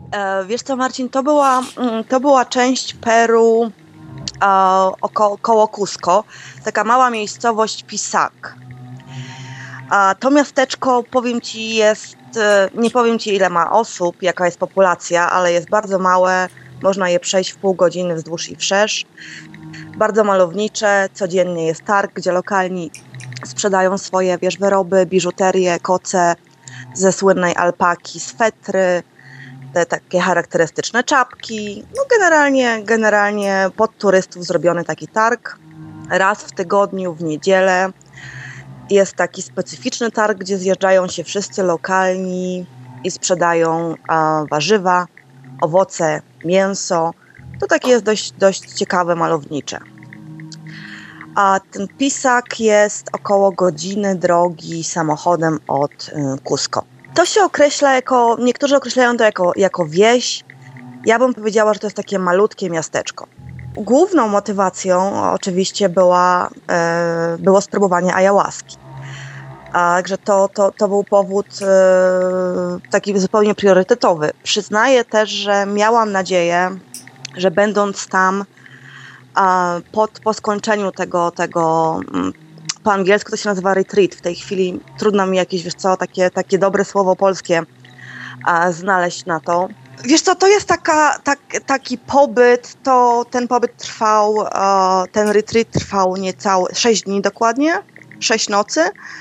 Wiesz co, Marcin, to była część Peru koło Cusco, taka mała miejscowość Pisac. A to miasteczko, powiem ci, nie powiem ci ile ma osób, jaka jest populacja, ale jest bardzo małe, można je przejść w pół godziny wzdłuż i wszerz. Bardzo malownicze, codziennie jest targ, gdzie lokalni sprzedają swoje, wyroby, biżuterię, koce ze słynnej alpaki, swetry, te takie charakterystyczne czapki. No generalnie pod turystów zrobiony taki targ. Raz w tygodniu, w niedzielę, jest taki specyficzny targ, gdzie zjeżdżają się wszyscy lokalni i sprzedają warzywa, owoce, mięso. To takie jest dość ciekawe, malownicze. A ten Pisac jest około godziny drogi samochodem od Cusco. To się określa niektórzy określają to jako wieś. Ja bym powiedziała, że to jest takie malutkie miasteczko. Główną motywacją oczywiście było spróbowanie ayahuaski. Także to był powód taki zupełnie priorytetowy. Przyznaję też, że miałam nadzieję, że będąc tam po skończeniu tego po angielsku to się nazywa retreat. W tej chwili trudno mi jakieś, takie dobre słowo polskie znaleźć na to. Wiesz co, to jest taki pobyt, ten pobyt trwał, ten retreat trwał niecałe 6 dni dokładnie, 6 nocy.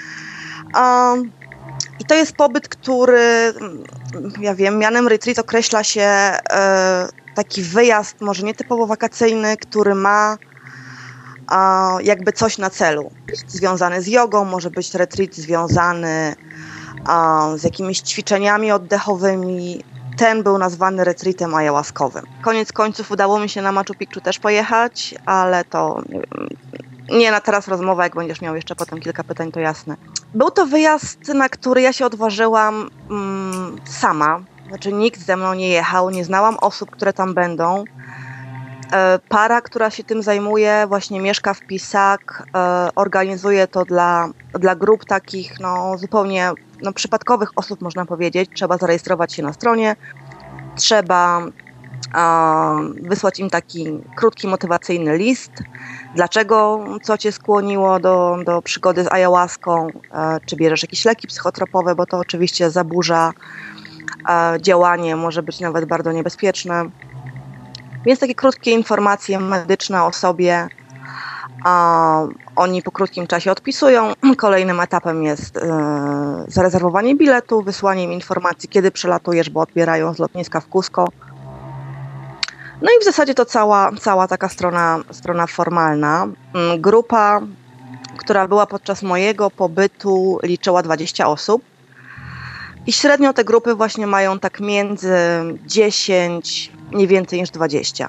I to jest pobyt, który, ja wiem, mianem retreat określa się taki wyjazd, może nie typowo wakacyjny, który ma jakby coś na celu. Związany z jogą, może być retreat związany z jakimiś ćwiczeniami oddechowymi. Ten był nazwany retreatem ayahuaskowym. Koniec końców udało mi się na Machu Picchu też pojechać, ale to nie na teraz rozmowa, jak będziesz miał jeszcze potem kilka pytań, to jasne. Był to wyjazd, na który ja się odważyłam sama. Znaczy nikt ze mną nie jechał, nie znałam osób, które tam będą. Para, która się tym zajmuje, właśnie mieszka w Pisac, organizuje to dla grup takich zupełnie przypadkowych osób, można powiedzieć. Trzeba zarejestrować się na stronie, trzeba wysłać im taki krótki, motywacyjny list. Dlaczego, co cię skłoniło do przygody z ayahuaską, czy bierzesz jakieś leki psychotropowe, bo to oczywiście zaburza działanie, może być nawet bardzo niebezpieczne. Więc takie krótkie informacje medyczne o sobie. Oni po krótkim czasie odpisują. Kolejnym etapem jest zarezerwowanie biletu, wysłanie im informacji, kiedy przelatujesz, bo odbierają z lotniska w Cusco. No i w zasadzie to cała taka strona formalna. Grupa, która była podczas mojego pobytu, liczyła 20 osób. I średnio te grupy właśnie mają tak między 10, nie więcej niż 20.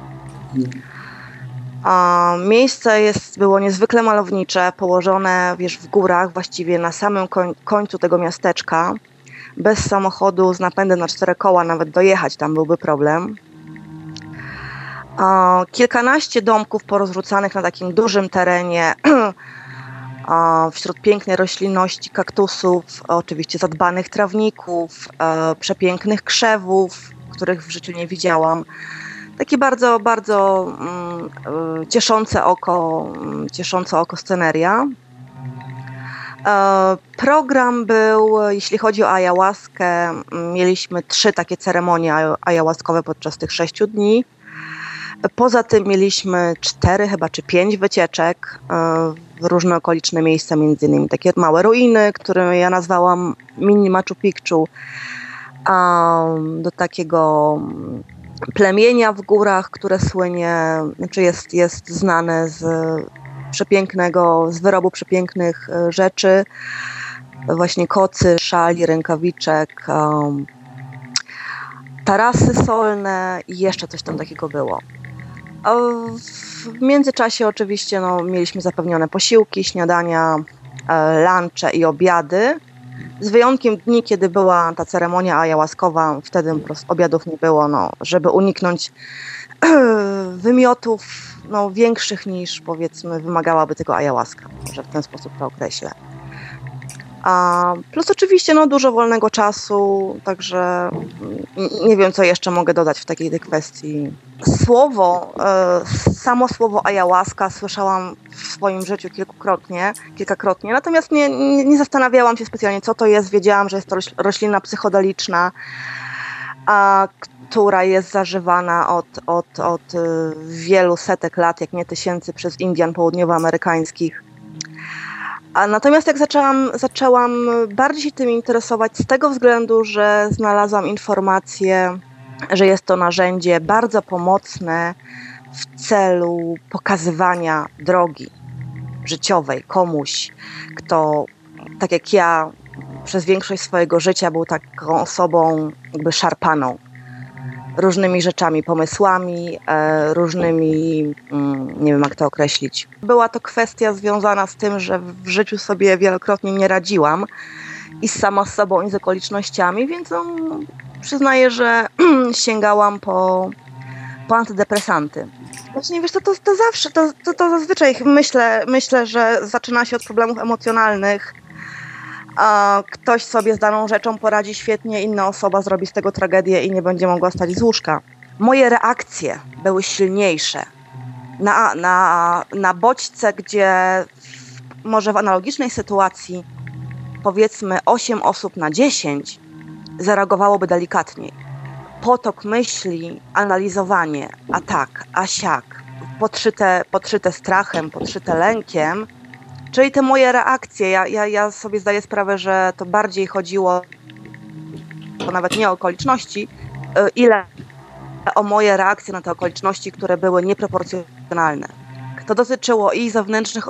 Miejsce było niezwykle malownicze, położone w górach, właściwie na samym końcu tego miasteczka. Bez samochodu z napędem na 4 koła nawet dojechać tam byłby problem. Kilkanaście domków porozrzucanych na takim dużym terenie, wśród pięknej roślinności, kaktusów, oczywiście zadbanych trawników, przepięknych krzewów, których w życiu nie widziałam. Takie bardzo, bardzo cieszące oko sceneria. Program był, jeśli chodzi o ayahuaskę, mieliśmy 3 takie ceremonie ayahuaskowe podczas tych 6 dni. Poza tym mieliśmy 4 chyba czy 5 wycieczek w różne okoliczne miejsca, między innymi takie małe ruiny, które ja nazwałam mini Machu Picchu, do takiego plemienia w górach, które słynie, znaczy jest znane z wyrobu przepięknych rzeczy, właśnie kocy, szali, rękawiczek, tarasy solne i jeszcze coś tam takiego było. W międzyczasie oczywiście mieliśmy zapewnione posiłki, śniadania, lunche i obiady. Z wyjątkiem dni, kiedy była ta ceremonia ayahuaskowa, wtedy po prostu obiadów nie było, żeby uniknąć wymiotów większych niż, powiedzmy, wymagałaby tego ayahuaska. Może w ten sposób to określę. Plus oczywiście dużo wolnego czasu, także nie wiem, co jeszcze mogę dodać w takiej kwestii. Samo słowo ayahuasca słyszałam w swoim życiu kilkakrotnie, natomiast nie zastanawiałam się specjalnie, co to jest. Wiedziałam, że jest to roślina psychodeliczna, która jest zażywana od wielu setek lat, jak nie tysięcy, przez Indian południowoamerykańskich. Natomiast jak zaczęłam bardziej się tym interesować z tego względu, że znalazłam informację, że jest to narzędzie bardzo pomocne w celu pokazywania drogi życiowej komuś, kto, tak jak ja, przez większość swojego życia był taką osobą jakby szarpaną różnymi rzeczami, pomysłami, różnymi, nie wiem jak to określić. Była to kwestia związana z tym, że w życiu sobie wielokrotnie nie radziłam i sama z sobą i z okolicznościami, więc przyznaję, że sięgałam po antydepresanty. Właśnie wiesz, to zawsze, to zazwyczaj myślę, że zaczyna się od problemów emocjonalnych. Ktoś sobie z daną rzeczą poradzi świetnie, inna osoba zrobi z tego tragedię i nie będzie mogła wstać z łóżka. Moje reakcje były silniejsze na bodźce, gdzie może w analogicznej sytuacji powiedzmy 8 osób na 10 zareagowałoby delikatniej. Potok myśli, analizowanie, a tak, a siak, podszyte strachem, podszyte lękiem, czyli te moje reakcje. Ja sobie zdaję sprawę, że to bardziej chodziło nawet nie o okoliczności, ile o moje reakcje na te okoliczności, które były nieproporcjonalne. To dotyczyło i zewnętrznych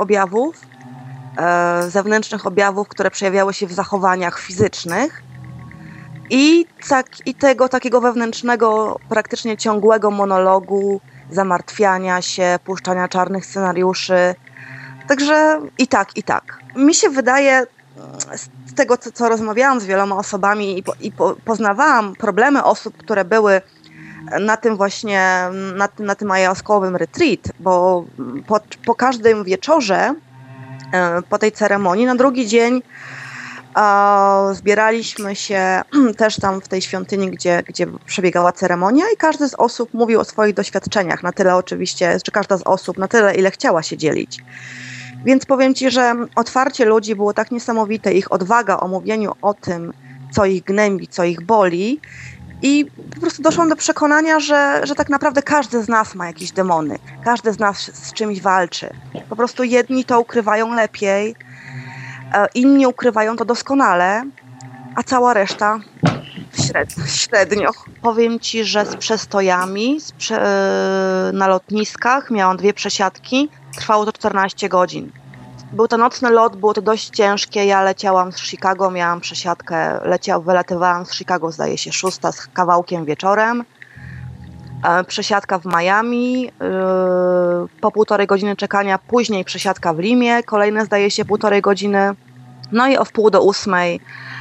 objawów, które przejawiały się w zachowaniach fizycznych i tego takiego wewnętrznego, praktycznie ciągłego monologu, zamartwiania się, puszczania czarnych scenariuszy. Także i tak. Mi się wydaje, z tego co rozmawiałam z wieloma osobami i poznawałam problemy osób, które były na tym właśnie, na tym ayahuaskowym retreat, bo po każdym wieczorze, po tej ceremonii, na drugi dzień zbieraliśmy się też tam w tej świątyni, gdzie przebiegała ceremonia i każdy z osób mówił o swoich doświadczeniach, na tyle oczywiście, czy każda z osób, na tyle ile chciała się dzielić. Więc powiem Ci, że otwarcie ludzi było tak niesamowite, ich odwaga o mówieniu o tym, co ich gnębi, co ich boli i po prostu doszłam do przekonania, że tak naprawdę każdy z nas ma jakieś demony, każdy z nas z czymś walczy. Po prostu jedni to ukrywają lepiej, inni ukrywają to doskonale, a cała reszta średnio. Powiem Ci, że z przestojami na lotniskach miałam 2 przesiadki, trwało to 14 godzin. Był to nocny lot, było to dość ciężkie, ja leciałam z Chicago, miałam przesiadkę, wylatywałam z Chicago, zdaje się 6 z kawałkiem wieczorem. Przesiadka w Miami, po 1,5 godziny czekania, później przesiadka w Limie, kolejne zdaje się 1,5 godziny, no i o 7:30,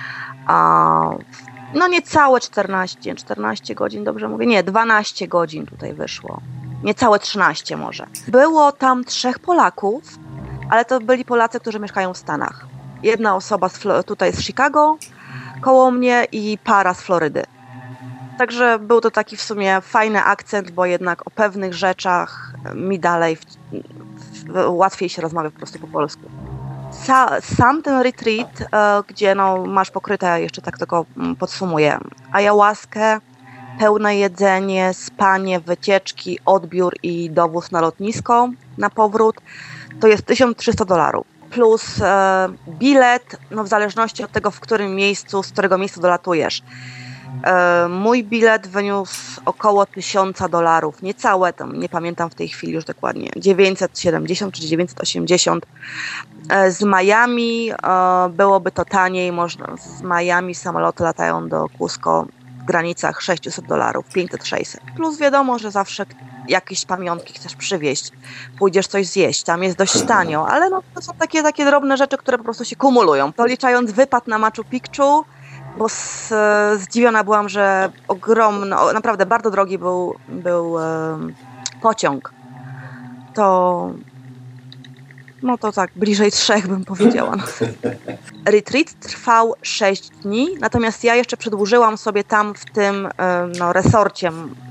no niecałe 14 godzin, dobrze mówię, nie, 12 godzin tutaj wyszło, niecałe 13 może. Było tam 3 Polaków, ale to byli Polacy, którzy mieszkają w Stanach. Jedna osoba tutaj z Chicago, koło mnie i para z Florydy. Także był to taki w sumie fajny akcent, bo jednak o pewnych rzeczach mi dalej łatwiej się rozmawia po prostu po polsku. Sam ten retreat, gdzie masz pokryte, jeszcze tak tylko podsumuję, ayahuaskę, pełne jedzenie, spanie, wycieczki, odbiór i dowóz na lotnisko, na powrót, to jest $1300. Plus bilet, w zależności od tego, z którego miejsca dolatujesz. Mój bilet wyniósł około $1000, niecałe, tam nie pamiętam w tej chwili już dokładnie, 970 czy 980. Z Miami byłoby to taniej, z Miami samoloty latają do Cusco w granicach $600, 500-600. Plus wiadomo, że zawsze jakieś pamiątki chcesz przywieźć, pójdziesz coś zjeść, tam jest dość tanio, ale to są takie drobne rzeczy, które po prostu się kumulują. Doliczając wypad na Machu Picchu, bo zdziwiona byłam, że naprawdę bardzo drogi był pociąg. To no to tak bliżej 3 bym powiedziała. Retreat trwał 6 dni, natomiast ja jeszcze przedłużyłam sobie tam w tym resorcie,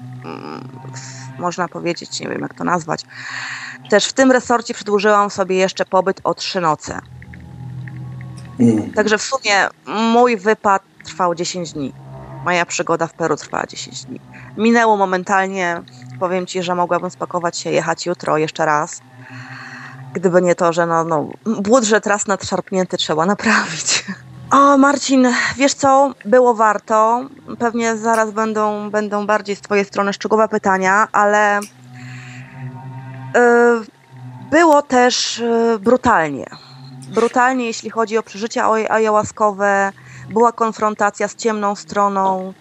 można powiedzieć, nie wiem jak to nazwać, też w tym resorcie przedłużyłam sobie jeszcze pobyt o 3 noce. Także w sumie mój wypad trwał 10 dni. Moja przygoda w Peru trwała 10 dni. Minęło momentalnie, powiem Ci, że mogłabym spakować się, jechać jutro jeszcze raz. Gdyby nie to, że budżet raz nadszarpnięty trzeba naprawić. O, Marcin, wiesz co? Było warto. Pewnie zaraz będą bardziej z Twojej strony szczegółowe pytania, ale było też brutalnie. Brutalnie, jeśli chodzi o przeżycia ayahuaskowe. Była konfrontacja z ciemną stroną.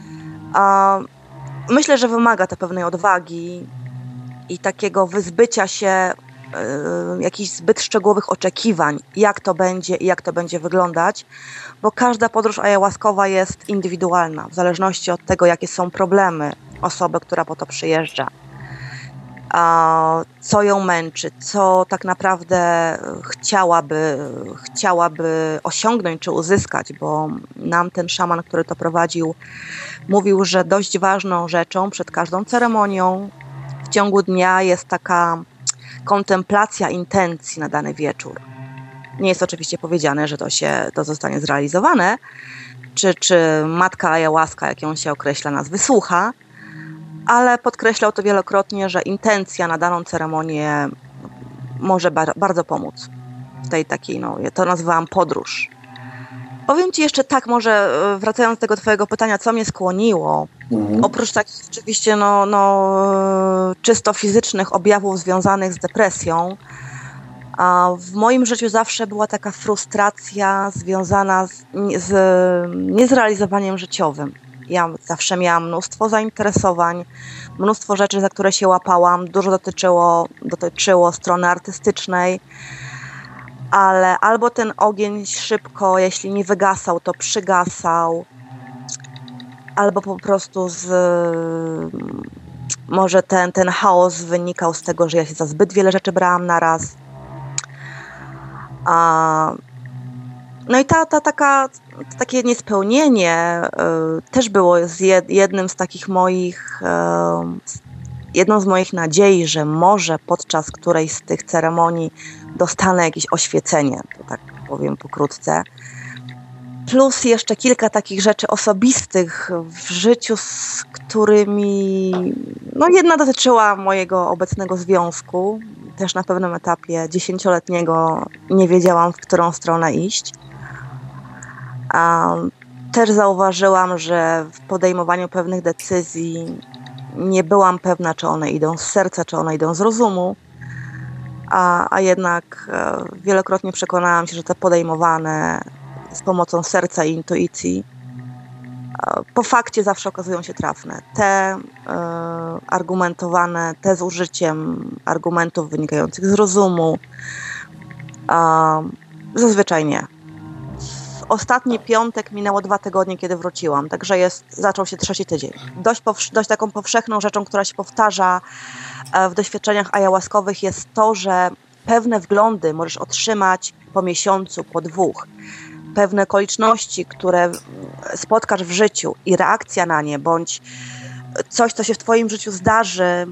Myślę, że wymaga to pewnej odwagi i takiego wyzbycia się jakichś zbyt szczegółowych oczekiwań, jak to będzie i jak to będzie wyglądać, bo każda podróż ayahuaskowa jest indywidualna, w zależności od tego, jakie są problemy osoby, która po to przyjeżdża, co ją męczy, co tak naprawdę chciałaby osiągnąć czy uzyskać, bo nam ten szaman, który to prowadził, mówił, że dość ważną rzeczą przed każdą ceremonią w ciągu dnia jest taka kontemplacja intencji na dany wieczór. Nie jest oczywiście powiedziane, że to zostanie zrealizowane, czy matka ayahuasca, jak ją się określa, nas wysłucha, ale podkreślał to wielokrotnie, że intencja na daną ceremonię może bardzo pomóc w tej takiej, ja to nazywałam podróż. Powiem Ci jeszcze tak, może wracając do tego Twojego pytania, co mnie skłoniło, oprócz takich oczywiście czysto fizycznych objawów związanych z depresją, w moim życiu zawsze była taka frustracja związana z niezrealizowaniem życiowym. Ja zawsze miałam mnóstwo zainteresowań, mnóstwo rzeczy, za które się łapałam, dużo dotyczyło strony artystycznej, ale albo ten ogień szybko, jeśli nie wygasał, to przygasał, albo po prostu może ten chaos wynikał z tego, że ja się za zbyt wiele rzeczy brałam naraz. No i takie niespełnienie też było jednym z takich jedną z moich nadziei, że może podczas którejś z tych ceremonii dostanę jakieś oświecenie, to tak powiem pokrótce. Plus jeszcze kilka takich rzeczy osobistych w życiu, z którymi jedna dotyczyła mojego obecnego związku. Też na pewnym etapie 10-letniego nie wiedziałam, w którą stronę iść. Też zauważyłam, że w podejmowaniu pewnych decyzji nie byłam pewna, czy one idą z serca, czy one idą z rozumu, a jednak wielokrotnie przekonałam się, że te podejmowane z pomocą serca i intuicji po fakcie zawsze okazują się trafne. Te argumentowane, te z użyciem argumentów wynikających z rozumu, zazwyczaj nie. W ostatni piątek minęło 2 tygodnie, kiedy wróciłam, także zaczął się 3. tydzień. Dość taką powszechną rzeczą, która się powtarza w doświadczeniach ayahuaskowych, jest to, że pewne wglądy możesz otrzymać po miesiącu, po 2. Pewne okoliczności, które spotkasz w życiu i reakcja na nie, bądź coś, co się w Twoim życiu zdarzy,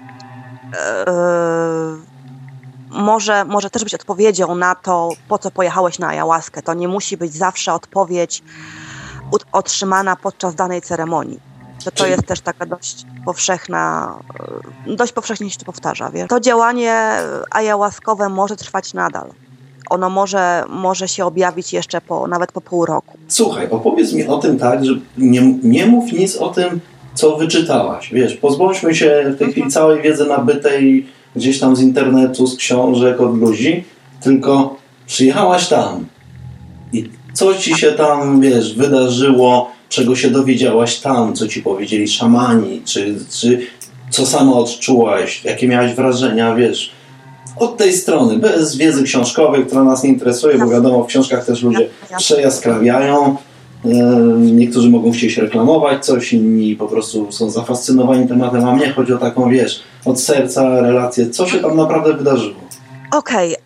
może też być odpowiedzią na to, po co pojechałeś na ayahuaskę. To nie musi być zawsze odpowiedź otrzymana podczas danej ceremonii. To jest też taka dość powszechnie się to powtarza. Wiesz? To działanie ayahuaskowe może trwać nadal. Ono może się objawić jeszcze nawet po pół roku. Słuchaj, opowiedz mi o tym tak, że nie mów nic o tym, co wyczytałaś. Wiesz, pozbądźmy się w tej chwili całej wiedzy nabytej gdzieś tam z internetu, z książek, od ludzi, tylko przyjechałaś tam i co ci się tam, wydarzyło, czego się dowiedziałaś tam, co ci powiedzieli szamani, czy co sama odczułaś, jakie miałaś wrażenia, od tej strony, bez wiedzy książkowej, która nas nie interesuje, bo wiadomo, w książkach też ludzie przejaskrawiają. Niektórzy mogą chcieć reklamować coś, inni po prostu są zafascynowani tematem, a mnie chodzi o taką, od serca relację, co się tam naprawdę wydarzyło. Okej,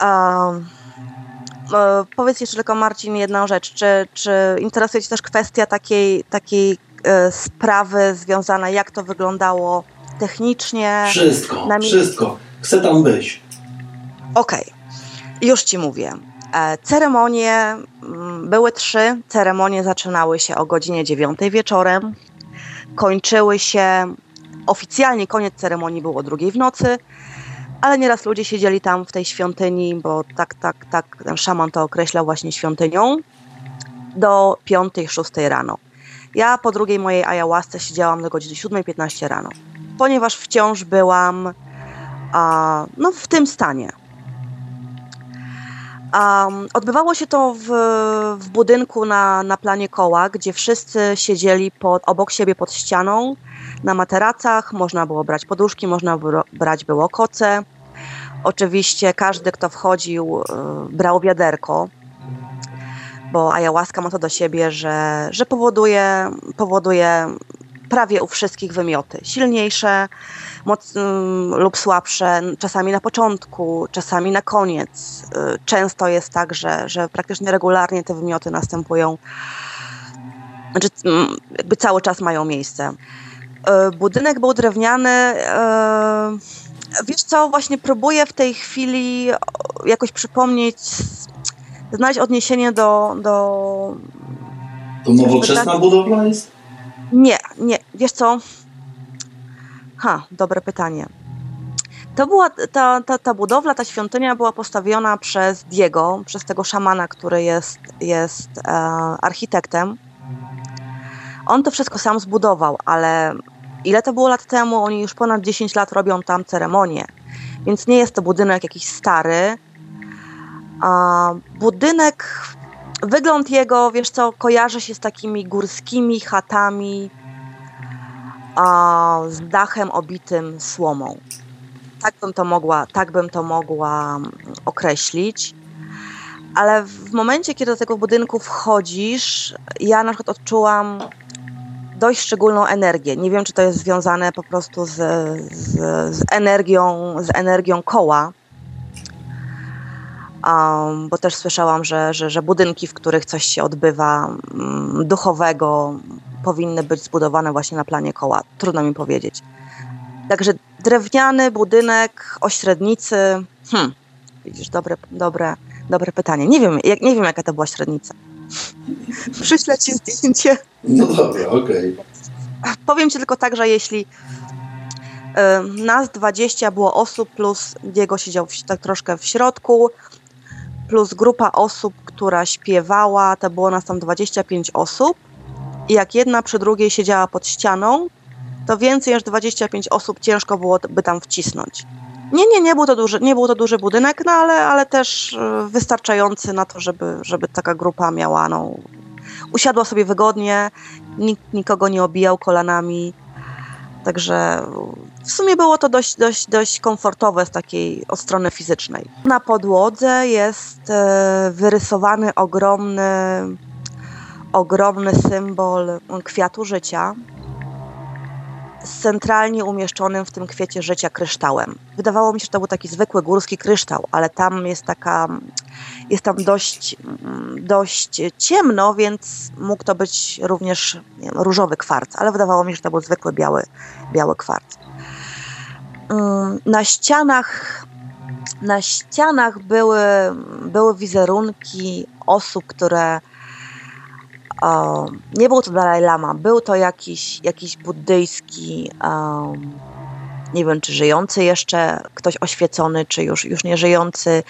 powiedz jeszcze tylko, Marcin, jedną rzecz. Czy interesuje Cię też kwestia takiej sprawy związana, jak to wyglądało technicznie? Wszystko. Chcę tam być. Okej, już Ci mówię. Ceremonie były 3. Ceremonie zaczynały się o godzinie 9 wieczorem. Kończyły się, oficjalnie koniec ceremonii był o 2 w nocy, ale nieraz ludzie siedzieli tam w tej świątyni, bo tak ten szaman to określał właśnie świątynią, do 5-6 rano. Ja po drugiej mojej ayahuasce siedziałam do godziny 7:15 rano, ponieważ wciąż byłam w tym stanie. Odbywało się to w budynku na planie koła, gdzie wszyscy siedzieli obok siebie pod ścianą, na materacach, można było brać poduszki, można brać było koce. Oczywiście każdy, kto wchodził, brał wiaderko, bo ayahuasca ma to do siebie, że powoduje prawie u wszystkich wymioty. Silniejsze lub słabsze, czasami na początku, czasami na koniec. Często jest tak, że praktycznie regularnie te wymioty następują, znaczy jakby cały czas mają miejsce. Budynek był drewniany. Wiesz co, właśnie próbuję w tej chwili jakoś przypomnieć, znaleźć odniesienie do... To nowoczesna budowla jest? Nie, wiesz co? Dobre pytanie. To była ta budowla, ta świątynia była postawiona przez Diego, przez tego szamana, który jest architektem. On to wszystko sam zbudował, ale ile to było lat temu? Oni już ponad 10 lat robią tam ceremonię, więc nie jest to budynek jakiś stary. Budynek, wygląd jego, wiesz co, kojarzy się z takimi górskimi chatami z dachem obitym słomą. Tak bym to mogła określić. Ale w momencie, kiedy do tego budynku wchodzisz, ja na przykład odczułam dość szczególną energię. Nie wiem, czy to jest związane po prostu z energią koła, bo też słyszałam, że budynki, w których coś się odbywa duchowego, powinny być zbudowane właśnie na planie koła. Trudno mi powiedzieć. Także drewniany budynek o średnicy. Widzisz, dobre pytanie. Nie wiem, jaka to była średnica. Przyślę Ci zdjęcie. No dobra, okej. Powiem Ci tylko tak, że jeśli nas 20 było osób, plus Diego siedział tak troszkę w środku, plus grupa osób, która śpiewała, to było nas tam 25 osób i jak jedna przy drugiej siedziała pod ścianą, to więcej niż 25 osób ciężko byłoby tam wcisnąć. Nie był to duży budynek, no ale też wystarczający na to, żeby taka grupa miała, usiadła sobie wygodnie, nikt nikogo nie obijał kolanami, także w sumie było to dość komfortowe z takiej od strony fizycznej. Na podłodze jest wyrysowany ogromny symbol kwiatu życia, z centralnie umieszczonym w tym kwiecie życia kryształem. Wydawało mi się, że to był taki zwykły górski kryształ, ale tam jest tam dość ciemno, więc mógł to być również różowy kwarc, ale wydawało mi się, że to był zwykły biały kwarc. Na ścianach były wizerunki osób, które nie był to Dalaj Lama, był to jakiś buddyjski, nie wiem, czy żyjący jeszcze, ktoś oświecony, czy już nie żyjący.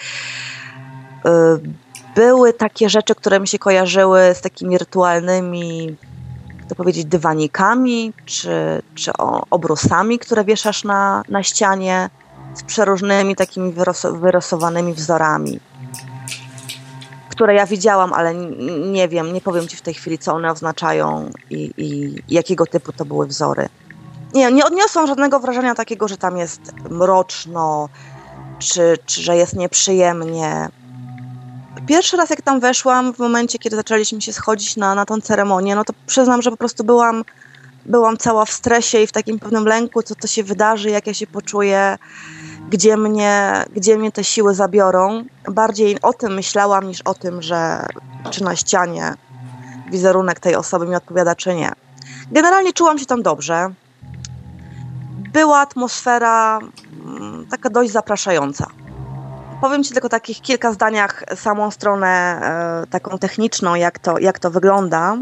Były takie rzeczy, które mi się kojarzyły z takimi rytualnymi, jak to powiedzieć, dywanikami, czy obrusami, które wieszasz na ścianie, z przeróżnymi takimi wyrysowanymi wzorami, które ja widziałam, ale nie powiem Ci w tej chwili, co one oznaczają i jakiego typu to były wzory. Nie odniosłam żadnego wrażenia takiego, że tam jest mroczno, czy że jest nieprzyjemnie. Pierwszy raz, jak tam weszłam, w momencie, kiedy zaczęliśmy się schodzić na tą ceremonię, no to przyznam, że po prostu byłam cała w stresie i w takim pewnym lęku, co to się wydarzy, jak ja się poczuję. gdzie mnie te siły zabiorą. Bardziej o tym myślałam niż o tym, że czy na ścianie wizerunek tej osoby mi odpowiada, czy nie. Generalnie czułam się tam dobrze. Była atmosfera taka dość zapraszająca. Powiem Ci tylko takich kilka zdaniach samą stronę taką techniczną, jak to wygląda.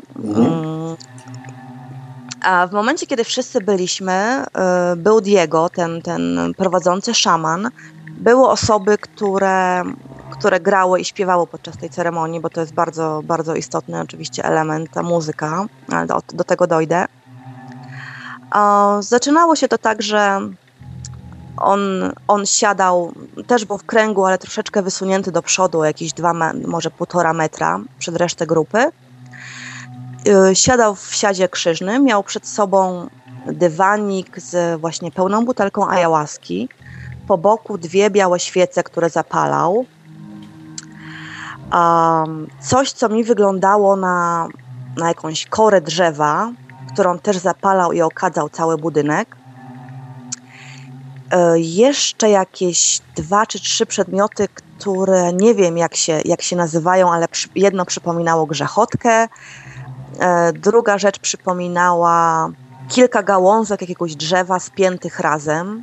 A w momencie, kiedy wszyscy byliśmy, był Diego, ten prowadzący szaman. Były osoby, które grały i śpiewały podczas tej ceremonii, bo to jest bardzo, bardzo istotny oczywiście element, ta muzyka, ale do tego dojdę. Zaczynało się to tak, że on siadał, też był w kręgu, ale troszeczkę wysunięty do przodu, jakieś 2, może 1,5 metra przed resztę grupy. Siadał w siadzie krzyżnym, miał przed sobą dywanik z właśnie pełną butelką ayahuaski. Po boku 2 białe świece, które zapalał. Coś, co mi wyglądało na jakąś korę drzewa, którą też zapalał i okadzał cały budynek. Jeszcze jakieś 2 czy 3 przedmioty, które nie wiem jak się nazywają, ale jedno przypominało grzechotkę, druga rzecz przypominała kilka gałązek jakiegoś drzewa spiętych razem,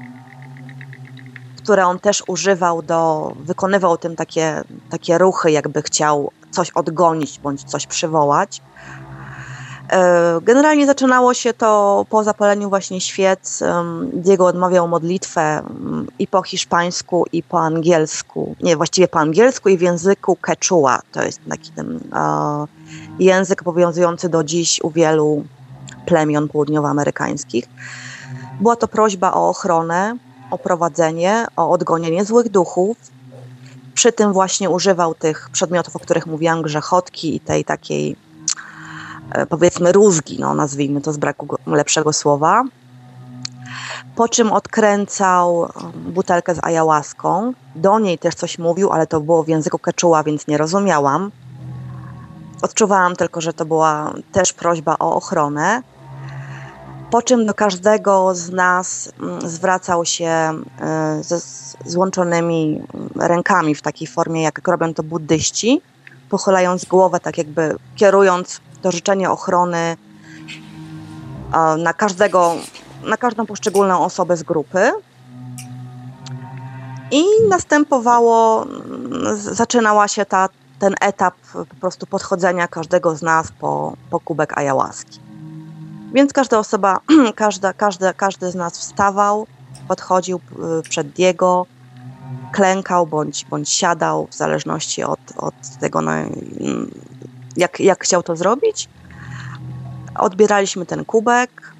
które on też używał wykonywał tym takie ruchy, jakby chciał coś odgonić bądź coś przywołać. Generalnie zaczynało się to po zapaleniu właśnie świec. Diego odmawiał modlitwę i po hiszpańsku, i po angielsku. Nie, właściwie po angielsku i w języku quechua. To jest taki język obowiązujący do dziś u wielu plemion południowoamerykańskich. Była to prośba o ochronę, o prowadzenie, o odgonienie złych duchów. Przy tym właśnie używał tych przedmiotów, o których mówiłam, grzechotki i tej takiej, powiedzmy, rózgi, nazwijmy to z braku lepszego słowa. Po czym odkręcał butelkę z ayahuaską. Do niej też coś mówił, ale to było w języku quechua, więc nie rozumiałam. Odczuwałam tylko, że to była też prośba o ochronę. Po czym do każdego z nas zwracał się ze złączonymi rękami w takiej formie, jak robią to buddyści, pochylając głowę, tak jakby kierując to życzenie ochrony na każdą poszczególną osobę z grupy. I zaczynała się ten etap po prostu podchodzenia każdego z nas po kubek ayahuaski. Więc każda osoba, każdy z nas wstawał, podchodził przed Diego, klękał bądź siadał, w zależności od tego, jak chciał to zrobić. Odbieraliśmy ten kubek.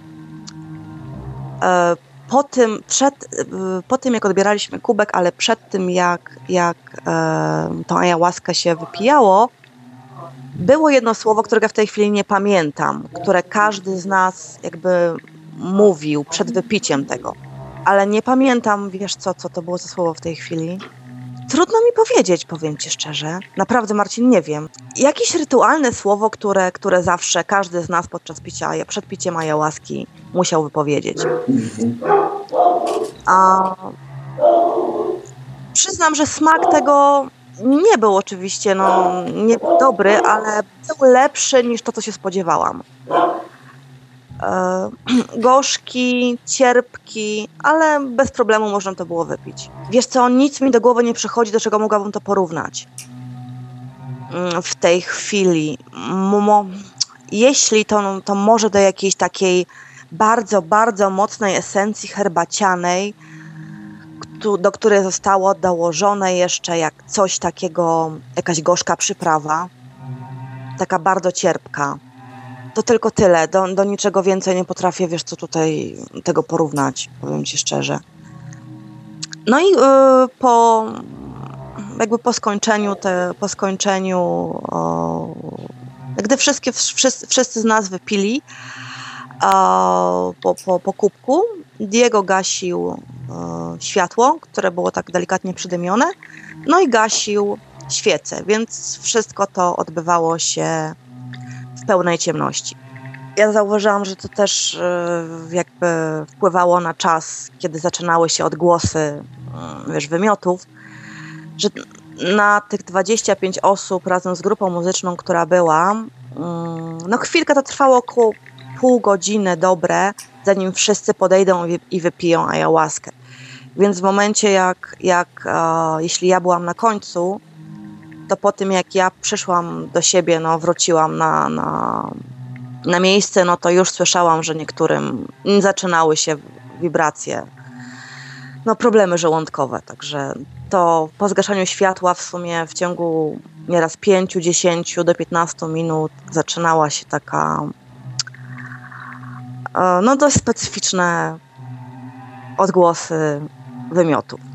Po tym, jak odbieraliśmy kubek, ale przed tym, jak tą ayahuaskę się wypijało, było jedno słowo, którego w tej chwili nie pamiętam, które każdy z nas jakby mówił przed wypiciem tego. Ale nie pamiętam, wiesz co to było za słowo w tej chwili? Trudno mi powiedzieć, powiem Ci szczerze. Naprawdę, Marcin, nie wiem. Jakieś rytualne słowo, które zawsze każdy z nas przed piciem ayahuaski musiał wypowiedzieć. Przyznam, że smak tego nie był oczywiście nie był dobry, ale był lepszy niż to, co się spodziewałam. Gorzki, cierpki, ale bez problemu można to było wypić. Wiesz co, nic mi do głowy nie przychodzi, do czego mogłabym to porównać w tej chwili. Jeśli to może do jakiejś takiej bardzo, bardzo mocnej esencji herbacianej, do której zostało dołożone jeszcze jak coś takiego, jakaś gorzka przyprawa, taka bardzo cierpka. To tylko tyle, do niczego więcej nie potrafię, wiesz co, tutaj tego porównać, powiem Ci szczerze. No i po skończeniu, gdy wszyscy z nas wypili po kubku, Diego gasił światło, które było tak delikatnie przydymione, no i gasił świecę, więc wszystko to odbywało się w pełnej ciemności. ja zauważyłam, że to też jakby wpływało na czas, kiedy zaczynały się odgłosy, wymiotów, że na tych 25 osób razem z grupą muzyczną, która była, no chwilkę to trwało około pół godziny dobre, zanim wszyscy podejdą i wypiją ayahuaskę. Więc w momencie jeśli ja byłam na końcu, to po tym jak ja przyszłam do siebie, no wróciłam na miejsce, no to już słyszałam, że niektórym zaczynały się wibracje, no problemy żołądkowe, także to po zgaszaniu światła w sumie w ciągu nieraz 5, 10 do 15 minut zaczynała się taka no dość specyficzne odgłosy wymiotów.